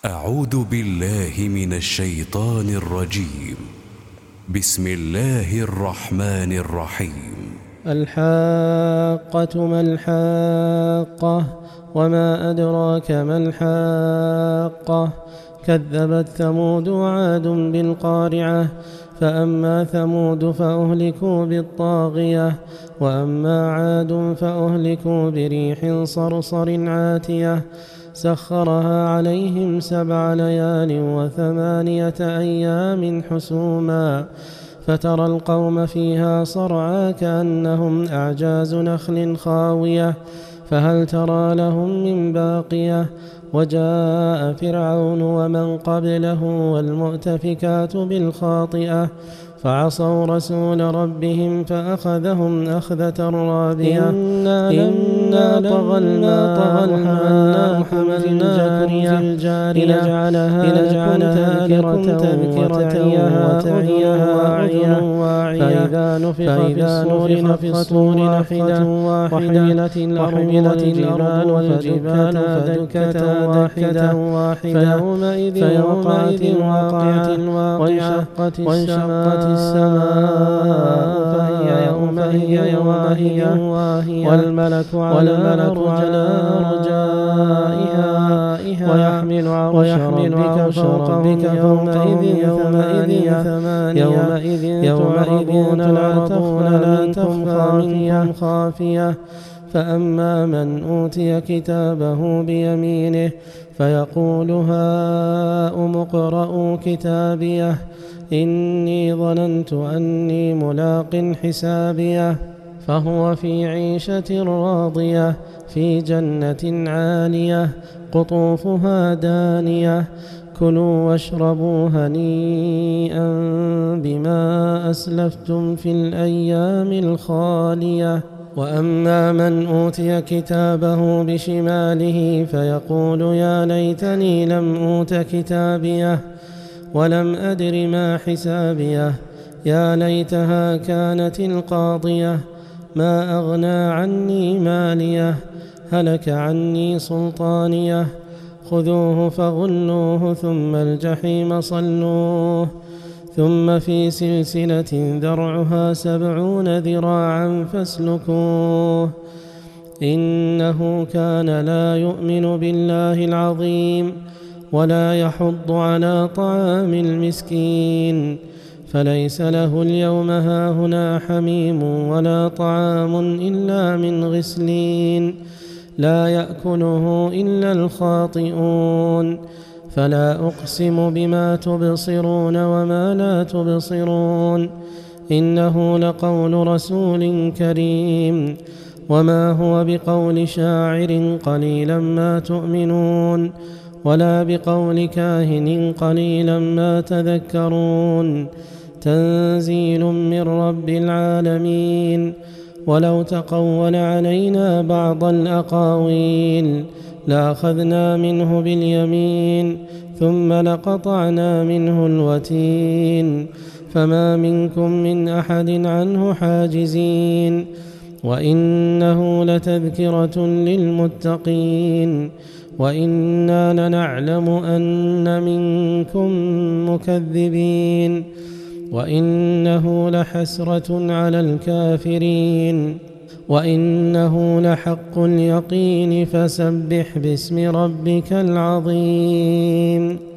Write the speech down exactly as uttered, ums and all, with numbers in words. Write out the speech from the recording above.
أعوذ بالله من الشيطان الرجيم. بسم الله الرحمن الرحيم. الحاقة ما الحاقة وما أدراك ما الحاقة. كذبت ثمود وعاد بالقارعة. فأما ثمود فأهلكوا بالطاغية وأما عاد فأهلكوا بريح صرصر عاتية سخرها عليهم سبع ليال وثمانية أيام حسوما فترى القوم فيها صرعى كأنهم أعجاز نخل خاوية فهل ترى لهم من باقية. وجاء فرعون ومن قبله والمؤتفكات بالخاطئة فعصوا رسول ربهم فأخذهم أخذة رابية. إنا لما طغى الماء حملناكم في الجارية لنجعلها لكم تذكرة وتعيها واعية. فإذا نفخ في الصور نفخة وحملت الأرض والجبال فدكتا دكة واحدة. فيومئذ وقعت الواقعة وانشقت السماء فهي يومئذ واهية والملك على أرجائها ويحمل عرش ربك فوقهم ثمانية يومئذ تعرضون لا تخفى خافية. فأما من أوتي كتابه بيمينه فيقول هاؤم اقرءوا كتابيه إني ظننت أني ملاق حسابيه. فهو في عيشة راضية في جنة عالية قطوفها دانية كلوا واشربوا هنيئا بما أسلفتم في الأيام الخالية. وأما من أوتي كتابه بشماله فيقول يا ليتني لم أوت كتابيه ولم أدر ما حسابيه يا ليتها كانت القاضية ما أغنى عني ماليه هلك عني سلطانيه. خذوه فغلوه ثم الجحيم صلوه ثم في سلسلة ذرعها سبعون ذراعا فاسلكوه إنه كان لا يؤمن بالله العظيم ولا يحض على طعام المسكين. فليس له اليوم هاهنا حميم ولا طعام إلا من غسلين لا يأكله إلا الخاطئون. فلا أقسم بما تبصرون وما لا تبصرون إنه لقول رسول كريم وما هو بقول شاعر قليلا ما تؤمنون ولا بقول كاهن قليلا ما تذكرون. تنزيل من رب العالمين. ولو تقول علينا بعض الأقاويل لأخذنا منه باليمين ثم لقطعنا منه الوتين فما منكم من أحد عنه حاجزين. وإنه لتذكرة للمتقين وإنا لنعلم أن منكم مكذبين وإنه لحسرة على الكافرين وإنه لحق اليقين فسبح باسم ربك العظيم.